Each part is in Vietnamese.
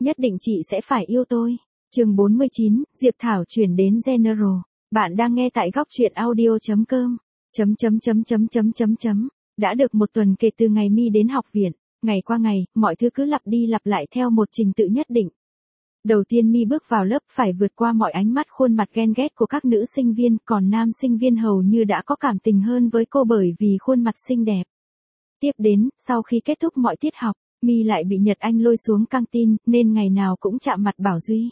Nhất định chị sẽ phải yêu tôi. Chương 49, Diệp Thảo chuyển đến General. Bạn đang nghe tại góc truyện audio.com. Đã được một tuần kể từ ngày Mi đến học viện. Ngày qua ngày, mọi thứ cứ lặp đi lặp lại theo một trình tự nhất định. Đầu tiên Mi bước vào lớp phải vượt qua mọi ánh mắt khuôn mặt ghen ghét của các nữ sinh viên, còn nam sinh viên hầu như đã có cảm tình hơn với cô bởi vì khuôn mặt xinh đẹp. Tiếp đến, sau khi kết thúc mọi tiết học, Mi lại bị Nhật Anh lôi xuống căng tin, nên ngày nào cũng chạm mặt Bảo Duy.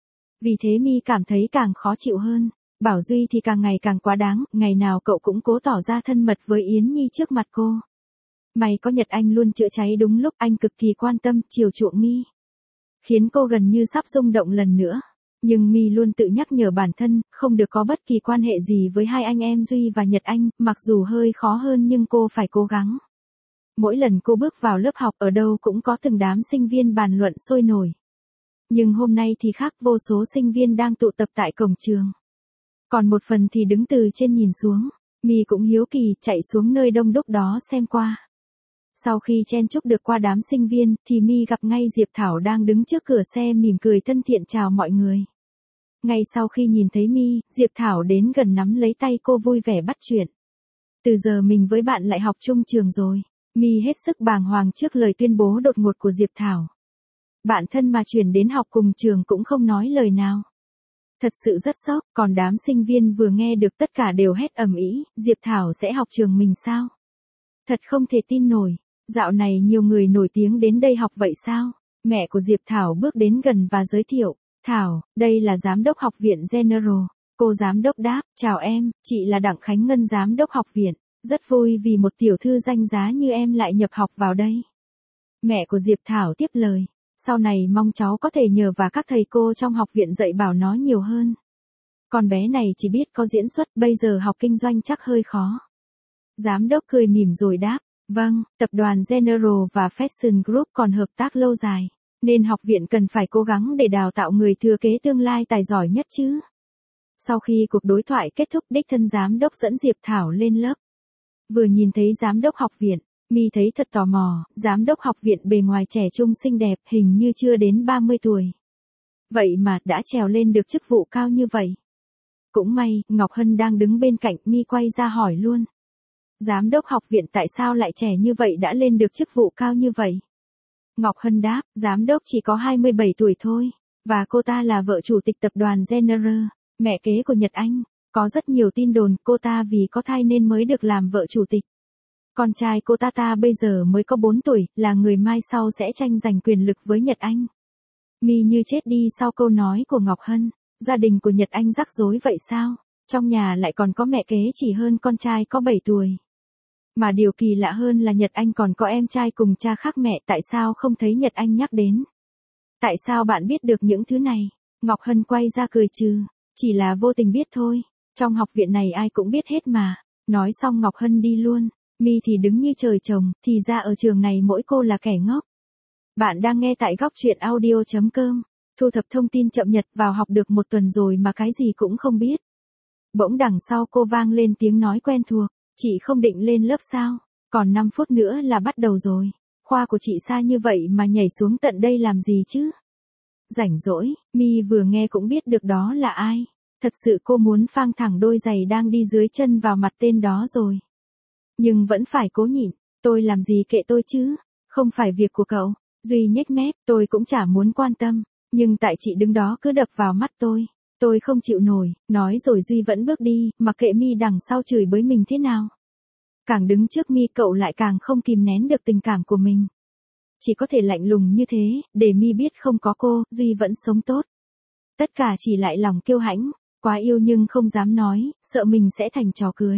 Vì thế Mi cảm thấy càng khó chịu hơn. Bảo Duy thì càng ngày càng quá đáng, ngày nào cậu cũng cố tỏ ra thân mật với Yến Nhi trước mặt cô. May có Nhật Anh luôn chữa cháy đúng lúc, anh cực kỳ quan tâm, chiều chuộng Mi, khiến cô gần như sắp rung động lần nữa. Nhưng Mi luôn tự nhắc nhở bản thân, không được có bất kỳ quan hệ gì với hai anh em Duy và Nhật Anh, mặc dù hơi khó hơn nhưng cô phải cố gắng. Mỗi lần cô bước vào lớp học, ở đâu cũng có từng đám sinh viên bàn luận sôi nổi. Nhưng hôm nay thì khác, vô số sinh viên đang tụ tập tại cổng trường. Còn một phần thì đứng từ trên nhìn xuống. Mi cũng hiếu kỳ chạy xuống nơi đông đúc đó xem qua. Sau khi chen chúc được qua đám sinh viên, thì Mi gặp ngay Diệp Thảo đang đứng trước cửa xe mỉm cười thân thiện chào mọi người. Ngay sau khi nhìn thấy Mi, Diệp Thảo đến gần nắm lấy tay cô vui vẻ bắt chuyện. Từ giờ mình với bạn lại học chung trường rồi. Mi hết sức bàng hoàng trước lời tuyên bố đột ngột của Diệp Thảo. Bạn thân mà chuyển đến học cùng trường cũng không nói lời nào. Thật sự rất sốc, còn đám sinh viên vừa nghe được tất cả đều hét ầm ĩ, Diệp Thảo sẽ học trường mình sao? Thật không thể tin nổi, dạo này nhiều người nổi tiếng đến đây học vậy sao? Mẹ của Diệp Thảo bước đến gần và giới thiệu, Thảo, đây là giám đốc học viện General. Cô giám đốc đáp, chào em, chị là Đặng Khánh Ngân giám đốc học viện, rất vui vì một tiểu thư danh giá như em lại nhập học vào đây. Mẹ của Diệp Thảo tiếp lời. Sau này mong cháu có thể nhờ và các thầy cô trong học viện dạy bảo nó nhiều hơn. Con bé này chỉ biết có diễn xuất, bây giờ học kinh doanh chắc hơi khó. Giám đốc cười mỉm rồi đáp, vâng, tập đoàn General và Fashion Group còn hợp tác lâu dài, nên học viện cần phải cố gắng để đào tạo người thừa kế tương lai tài giỏi nhất chứ. Sau khi cuộc đối thoại kết thúc, đích thân giám đốc dẫn Diệp Thảo lên lớp. Vừa nhìn thấy giám đốc học viện, Mi thấy thật tò mò, giám đốc học viện bề ngoài trẻ trung xinh đẹp, hình như chưa đến 30 tuổi. Vậy mà đã trèo lên được chức vụ cao như vậy. Cũng may, Ngọc Hân đang đứng bên cạnh, Mi quay ra hỏi luôn. Giám đốc học viện tại sao lại trẻ như vậy đã lên được chức vụ cao như vậy? Ngọc Hân đáp, giám đốc chỉ có 27 tuổi thôi, và cô ta là vợ chủ tịch tập đoàn General, mẹ kế của Nhật Anh. Có rất nhiều tin đồn cô ta vì có thai nên mới được làm vợ chủ tịch. Con trai cô ta bây giờ mới có 4 tuổi, là người mai sau sẽ tranh giành quyền lực với Nhật Anh. Mi như chết đi sau câu nói của Ngọc Hân. Gia đình của Nhật Anh rắc rối vậy sao? Trong nhà lại còn có mẹ kế chỉ hơn con trai có 7 tuổi. Mà điều kỳ lạ hơn là Nhật Anh còn có em trai cùng cha khác mẹ, tại sao không thấy Nhật Anh nhắc đến? Tại sao bạn biết được những thứ này? Ngọc Hân quay ra cười trừ. Chỉ là vô tình biết thôi. Trong học viện này ai cũng biết hết mà. Nói xong Ngọc Hân đi luôn. Mi thì đứng như trời trồng, thì ra ở trường này mỗi cô là kẻ ngốc. Bạn đang nghe tại góc truyện audio.com. Thu thập thông tin chậm Nhật vào học được một tuần rồi mà cái gì cũng không biết. Bỗng đằng sau cô vang lên tiếng nói quen thuộc. Chị không định lên lớp sao? Còn 5 phút nữa là bắt đầu rồi. Khoa của chị xa như vậy mà nhảy xuống tận đây làm gì chứ? Rảnh rỗi, Mi vừa nghe cũng biết được đó là ai. Thật sự cô muốn phang thẳng đôi giày đang đi dưới chân vào mặt tên đó rồi. Nhưng vẫn phải cố nhịn, tôi làm gì kệ tôi chứ, không phải việc của cậu. Duy nhếch mép, tôi cũng chả muốn quan tâm, nhưng tại chị đứng đó cứ đập vào mắt tôi không chịu nổi, nói rồi Duy vẫn bước đi, mặc kệ Mi đằng sau chửi bới mình thế nào. Càng đứng trước Mi cậu lại càng không kìm nén được tình cảm của mình. Chỉ có thể lạnh lùng như thế, để Mi biết không có cô, Duy vẫn sống tốt. Tất cả chỉ lại lòng kiêu hãnh, quá yêu nhưng không dám nói, sợ mình sẽ thành trò cười.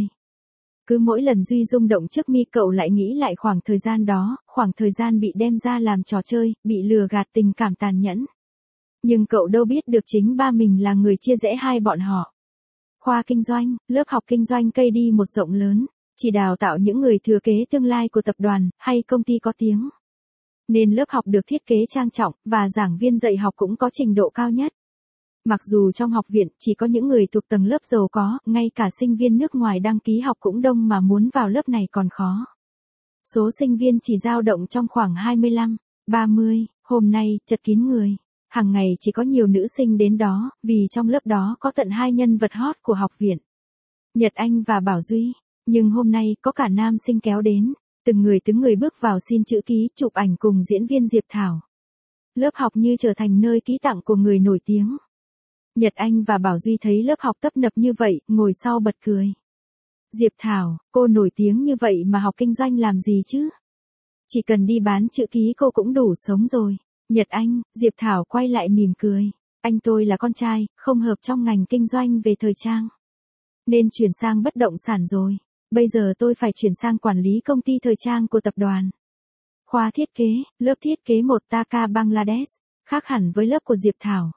Cứ mỗi lần Duy rung động trước Mi cậu lại nghĩ lại khoảng thời gian đó, khoảng thời gian bị đem ra làm trò chơi, bị lừa gạt tình cảm tàn nhẫn. Nhưng cậu đâu biết được chính ba mình là người chia rẽ hai bọn họ. Khoa kinh doanh, lớp học kinh doanh cây đi một rộng lớn, chỉ đào tạo những người thừa kế tương lai của tập đoàn, hay công ty có tiếng. Nên lớp học được thiết kế trang trọng, và giảng viên dạy học cũng có trình độ cao nhất. Mặc dù trong học viện chỉ có những người thuộc tầng lớp giàu có, ngay cả sinh viên nước ngoài đăng ký học cũng đông mà muốn vào lớp này còn khó. Số sinh viên chỉ dao động trong khoảng 25, 30, hôm nay, chật kín người. Hàng ngày chỉ có nhiều nữ sinh đến đó, vì trong lớp đó có tận 2 nhân vật hot của học viện. Nhật Anh và Bảo Duy. Nhưng hôm nay có cả nam sinh kéo đến, từng người bước vào xin chữ ký, chụp ảnh cùng diễn viên Diệp Thảo. Lớp học như trở thành nơi ký tặng của người nổi tiếng. Nhật Anh và Bảo Duy thấy lớp học tấp nập như vậy, ngồi sau bật cười. Diệp Thảo, cô nổi tiếng như vậy mà học kinh doanh làm gì chứ? Chỉ cần đi bán chữ ký cô cũng đủ sống rồi. Nhật Anh, Diệp Thảo quay lại mỉm cười. Anh tôi là con trai, không hợp trong ngành kinh doanh về thời trang. Nên chuyển sang bất động sản rồi. Bây giờ tôi phải chuyển sang quản lý công ty thời trang của tập đoàn. Khoa thiết kế, lớp thiết kế một Taka Bangladesh, khác hẳn với lớp của Diệp Thảo.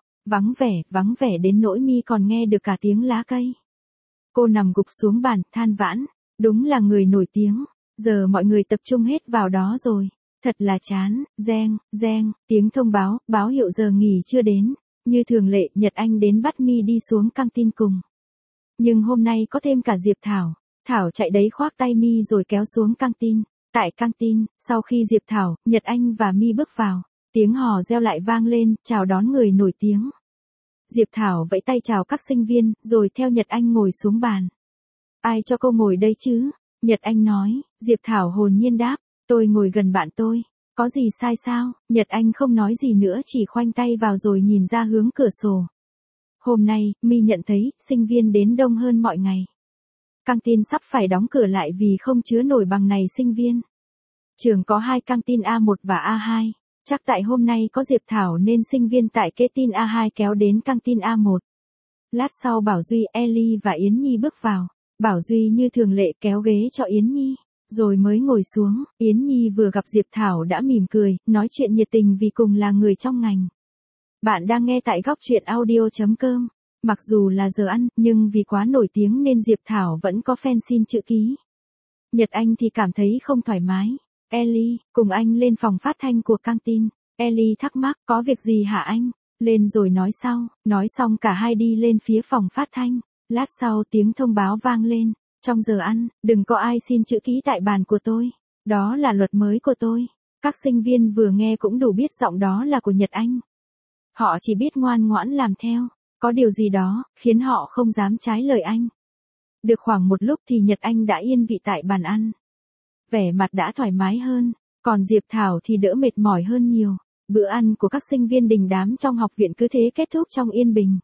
Vắng vẻ đến nỗi mi còn nghe được cả tiếng lá cây. Cô nằm gục xuống bàn, than vãn. Đúng là người nổi tiếng. Giờ mọi người tập trung hết vào đó rồi. Thật là chán. Reng, tiếng thông báo, báo hiệu giờ nghỉ chưa đến. Như thường lệ, Nhật Anh đến bắt mi đi xuống căng tin cùng. Nhưng hôm nay có thêm cả Diệp Thảo. Thảo chạy đấy khoác tay mi rồi kéo xuống căng tin. Tại căng tin, sau khi Diệp Thảo, Nhật Anh và mi bước vào, tiếng hò reo lại vang lên, chào đón người nổi tiếng. Diệp Thảo vẫy tay chào các sinh viên, rồi theo Nhật Anh ngồi xuống bàn. Ai cho cô ngồi đây chứ? Nhật Anh nói. Diệp Thảo hồn nhiên đáp, tôi ngồi gần bạn tôi. Có gì sai sao? Nhật Anh không nói gì nữa, chỉ khoanh tay vào rồi nhìn ra hướng cửa sổ. Hôm nay, mi nhận thấy, sinh viên đến đông hơn mọi ngày. Căng tin sắp phải đóng cửa lại vì không chứa nổi bằng này sinh viên. Trường có 2 căng tin A1 và A2. Chắc tại hôm nay có Diệp Thảo nên sinh viên tại kế tin A2 kéo đến căng tin A1. Lát sau Bảo Duy, Ellie và Yến Nhi bước vào. Bảo Duy như thường lệ kéo ghế cho Yến Nhi, rồi mới ngồi xuống. Yến Nhi vừa gặp Diệp Thảo đã mỉm cười, nói chuyện nhiệt tình vì cùng là người trong ngành. Bạn đang nghe tại góc truyện audio.com. Mặc dù là giờ ăn, nhưng vì quá nổi tiếng nên Diệp Thảo vẫn có fan xin chữ ký. Nhật Anh thì cảm thấy không thoải mái. Ellie, cùng anh lên phòng phát thanh của căng tin. Ellie thắc mắc, có việc gì hả anh? Lên rồi nói sau. Nói xong cả hai đi lên phía phòng phát thanh. Lát sau tiếng thông báo vang lên. Trong giờ ăn, đừng có ai xin chữ ký tại bàn của tôi. Đó là luật mới của tôi. Các sinh viên vừa nghe cũng đủ biết giọng đó là của Nhật Anh. Họ chỉ biết ngoan ngoãn làm theo. Có điều gì đó, khiến họ không dám trái lời anh. Được khoảng một lúc thì Nhật Anh đã yên vị tại bàn ăn. Vẻ mặt đã thoải mái hơn, còn Diệp Thảo thì đỡ mệt mỏi hơn nhiều. Bữa ăn của các sinh viên đình đám trong học viện cứ thế kết thúc trong yên bình.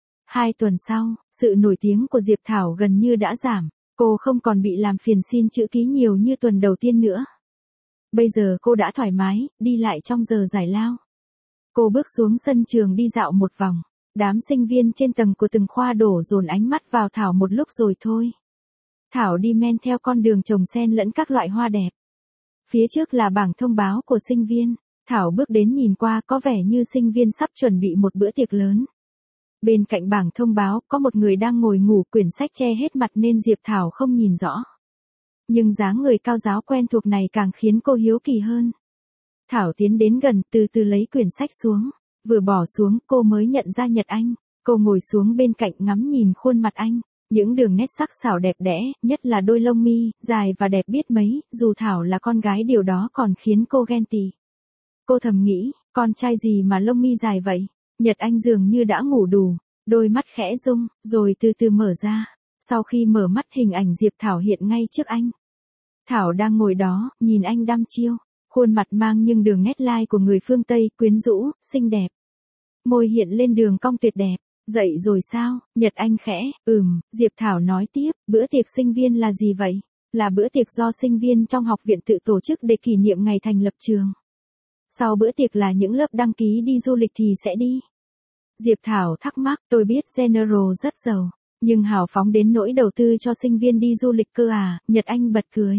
2 tuần sau, sự nổi tiếng của Diệp Thảo gần như đã giảm. Cô không còn bị làm phiền xin chữ ký nhiều như tuần đầu tiên nữa. Bây giờ cô đã thoải mái, đi lại trong giờ giải lao. Cô bước xuống sân trường đi dạo một vòng. Đám sinh viên trên tầng của từng khoa đổ dồn ánh mắt vào Thảo một lúc rồi thôi. Thảo đi men theo con đường trồng xen lẫn các loại hoa đẹp. Phía trước là bảng thông báo của sinh viên. Thảo bước đến nhìn qua, có vẻ như sinh viên sắp chuẩn bị một bữa tiệc lớn. Bên cạnh bảng thông báo có một người đang ngồi ngủ, quyển sách che hết mặt nên Diệp Thảo không nhìn rõ. Nhưng dáng người cao ráo quen thuộc này càng khiến cô hiếu kỳ hơn. Thảo tiến đến gần, từ từ lấy quyển sách xuống. Vừa bỏ xuống cô mới nhận ra Nhật Anh. Cô ngồi xuống bên cạnh ngắm nhìn khuôn mặt anh. Những đường nét sắc sảo đẹp đẽ, nhất là đôi lông mi, dài và đẹp biết mấy, dù Thảo là con gái điều đó còn khiến cô ghen tị. Cô thầm nghĩ, con trai gì mà lông mi dài vậy? Nhật Anh dường như đã ngủ đủ, đôi mắt khẽ rung, rồi từ từ mở ra. Sau khi mở mắt hình ảnh Diệp Thảo hiện ngay trước anh. Thảo đang ngồi đó, nhìn anh đăm chiêu. Khuôn mặt mang những đường nét lai của người phương Tây, quyến rũ, xinh đẹp. Môi hiện lên đường cong tuyệt đẹp. Dậy rồi sao? Nhật Anh khẽ, Diệp Thảo nói tiếp, bữa tiệc sinh viên là gì vậy? Là bữa tiệc do sinh viên trong học viện tự tổ chức để kỷ niệm ngày thành lập trường. Sau bữa tiệc là những lớp đăng ký đi du lịch thì sẽ đi. Diệp Thảo thắc mắc, tôi biết General rất giàu, nhưng hào phóng đến nỗi đầu tư cho sinh viên đi du lịch cơ à? Nhật Anh bật cười.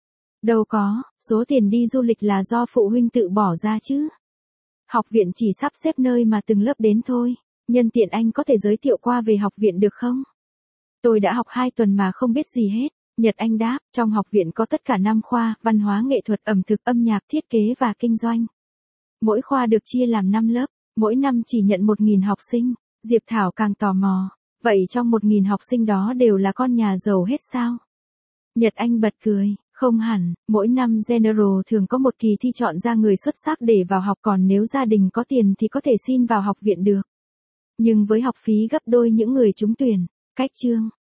Đâu có, số tiền đi du lịch là do phụ huynh tự bỏ ra chứ. Học viện chỉ sắp xếp nơi mà từng lớp đến thôi. Nhân tiện anh có thể giới thiệu qua về học viện được không? Tôi đã học 2 tuần mà không biết gì hết. Nhật Anh đáp, trong học viện có tất cả 5 khoa, văn hóa nghệ thuật, ẩm thực, âm nhạc, thiết kế và kinh doanh. Mỗi khoa được chia làm 5 lớp, mỗi năm chỉ nhận 1.000 học sinh. Diệp Thảo càng tò mò, vậy trong 1.000 học sinh đó đều là con nhà giàu hết sao? Nhật Anh bật cười, Không hẳn, mỗi năm General thường có một kỳ thi chọn ra người xuất sắc để vào học, còn nếu gia đình có tiền thì có thể xin vào học viện được. Nhưng với học phí gấp đôi những người trúng tuyển, cách chương